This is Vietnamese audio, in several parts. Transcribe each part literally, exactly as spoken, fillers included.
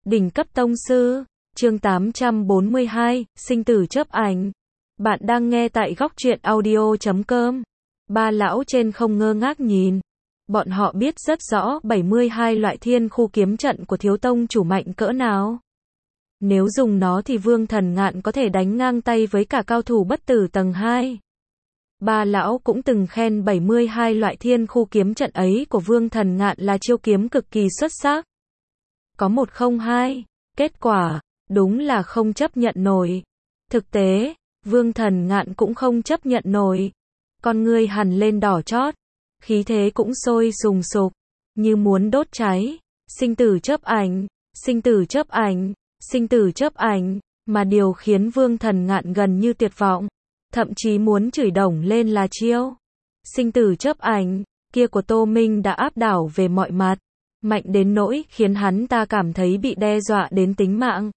Đỉnh cấp tông sư, chương tám trăm bốn mươi hai, sinh tử chớp ảnh. Bạn đang nghe tại góc truyện audio chấm com. Ba lão trên không ngơ ngác nhìn. Bọn họ biết rất rõ bảy mươi hai loại thiên khu kiếm trận của thiếu tông chủ mạnh cỡ nào. Nếu dùng nó thì Vương Thần Ngạn có thể đánh ngang tay với cả cao thủ bất tử tầng hai. Ba lão cũng từng khen bảy mươi hai loại thiên khu kiếm trận ấy của Vương Thần Ngạn là chiêu kiếm cực kỳ xuất sắc. Có một không hai, kết quả, đúng là không chấp nhận nổi. Thực tế, Vương Thần Ngạn cũng không chấp nhận nổi. Con ngươi hằn lên đỏ chót, khí thế cũng sôi sùng sục, như muốn đốt cháy. Sinh tử chớp ảnh, sinh tử chớp ảnh, sinh tử chớp ảnh, mà điều khiến Vương Thần Ngạn gần như tuyệt vọng, thậm chí muốn chửi đồng lên là chiêu sinh tử chớp ảnh kia của Tô Minh đã áp đảo về mọi mặt, mạnh đến nỗi khiến hắn ta cảm thấy bị đe dọa đến tính mạng.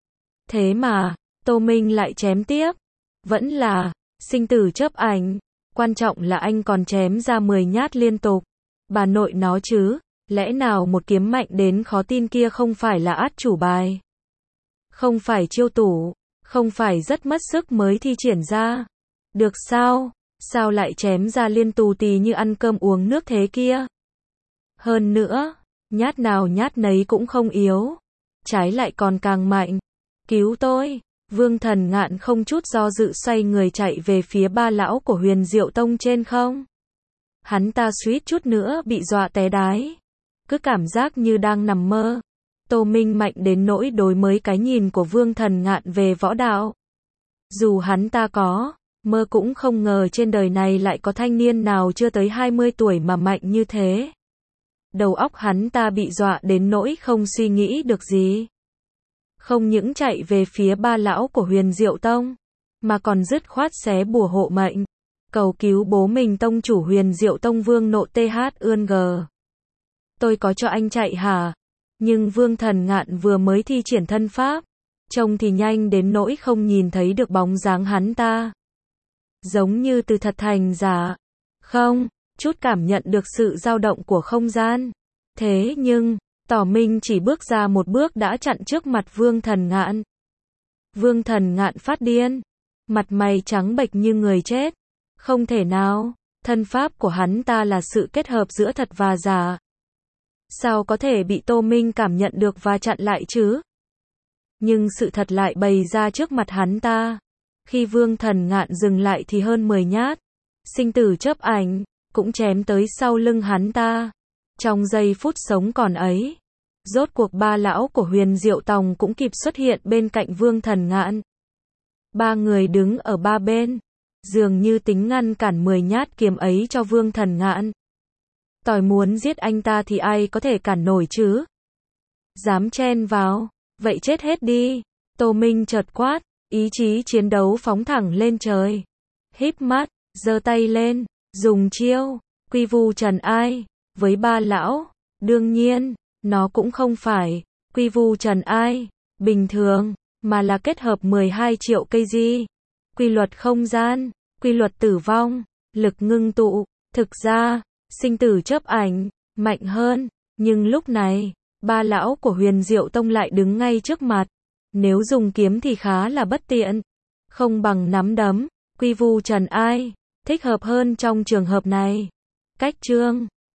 Thế mà, Tô Minh lại chém tiếp, vẫn là sinh tử chớp ảnh, quan trọng là anh còn chém ra mười nhát liên tục. Bà nội nó chứ, lẽ nào một kiếm mạnh đến khó tin kia không phải là át chủ bài? Không phải chiêu tủ, không phải rất mất sức mới thi triển ra. Được sao? Sao lại chém ra liên tù tì như ăn cơm uống nước thế kia? Hơn nữa, nhát nào nhát nấy cũng không yếu, trái lại còn càng mạnh. Cứu tôi! Vương Thần Ngạn không chút do dự xoay người chạy về phía ba lão của Huyền Diệu Tông trên không. Hắn ta suýt chút nữa bị dọa té đái, cứ cảm giác như đang nằm mơ. Tô Minh mạnh đến nỗi đối mới cái nhìn của Vương Thần Ngạn về võ đạo. Dù hắn ta có mơ cũng không ngờ trên đời này lại có thanh niên nào chưa tới hai mươi tuổi mà mạnh như thế. Đầu óc hắn ta bị dọa đến nỗi không suy nghĩ được gì. Không những chạy về phía ba lão của Huyền Diệu Tông, mà còn dứt khoát xé bùa hộ mệnh, cầu cứu bố mình tông chủ Huyền Diệu Tông Vương Nộ Th Ươn G. Tôi có cho anh chạy hả? Nhưng Vương Thần Ngạn vừa mới thi triển thân pháp, trông thì nhanh đến nỗi không nhìn thấy được bóng dáng hắn ta. Giống như từ thật thành giả. Không, chút cảm nhận được sự dao động của không gian. Thế nhưng, Tỏ Minh chỉ bước ra một bước đã chặn trước mặt Vương Thần Ngạn. Vương Thần Ngạn phát điên, mặt mày trắng bệch như người chết. Không thể nào, thân pháp của hắn ta là sự kết hợp giữa thật và giả. Sao có thể bị Tô Minh cảm nhận được và chặn lại chứ? Nhưng sự thật lại bày ra trước mặt hắn ta. Khi Vương Thần Ngạn dừng lại thì hơn mười nhát sinh tử chớp ảnh cũng chém tới sau lưng hắn ta. Trong giây phút sống còn ấy, rốt cuộc ba lão của Huyền Diệu Tông cũng kịp xuất hiện bên cạnh Vương Thần Ngạn. Ba người đứng ở ba bên, dường như tính ngăn cản mười nhát kiếm ấy cho Vương Thần Ngạn. Tỏi muốn giết anh ta thì ai có thể cản nổi chứ? Dám chen vào, vậy chết hết đi. Tô Minh chợt quát, ý chí chiến đấu phóng thẳng lên trời. Híp mắt, giơ tay lên, dùng chiêu Quy Vu Trần Ai với ba lão. Đương nhiên, nó cũng không phải Quy Vu Trần Ai bình thường, mà là kết hợp mười hai triệu cây di, quy luật không gian, quy luật tử vong, lực ngưng tụ. Thực ra, sinh tử chớp ảnh mạnh hơn, nhưng lúc này, ba lão của Huyền Diệu Tông lại đứng ngay trước mặt. Nếu dùng kiếm thì khá là bất tiện, không bằng nắm đấm. Quy Vu Trần Ai thích hợp hơn trong trường hợp này. Cách chương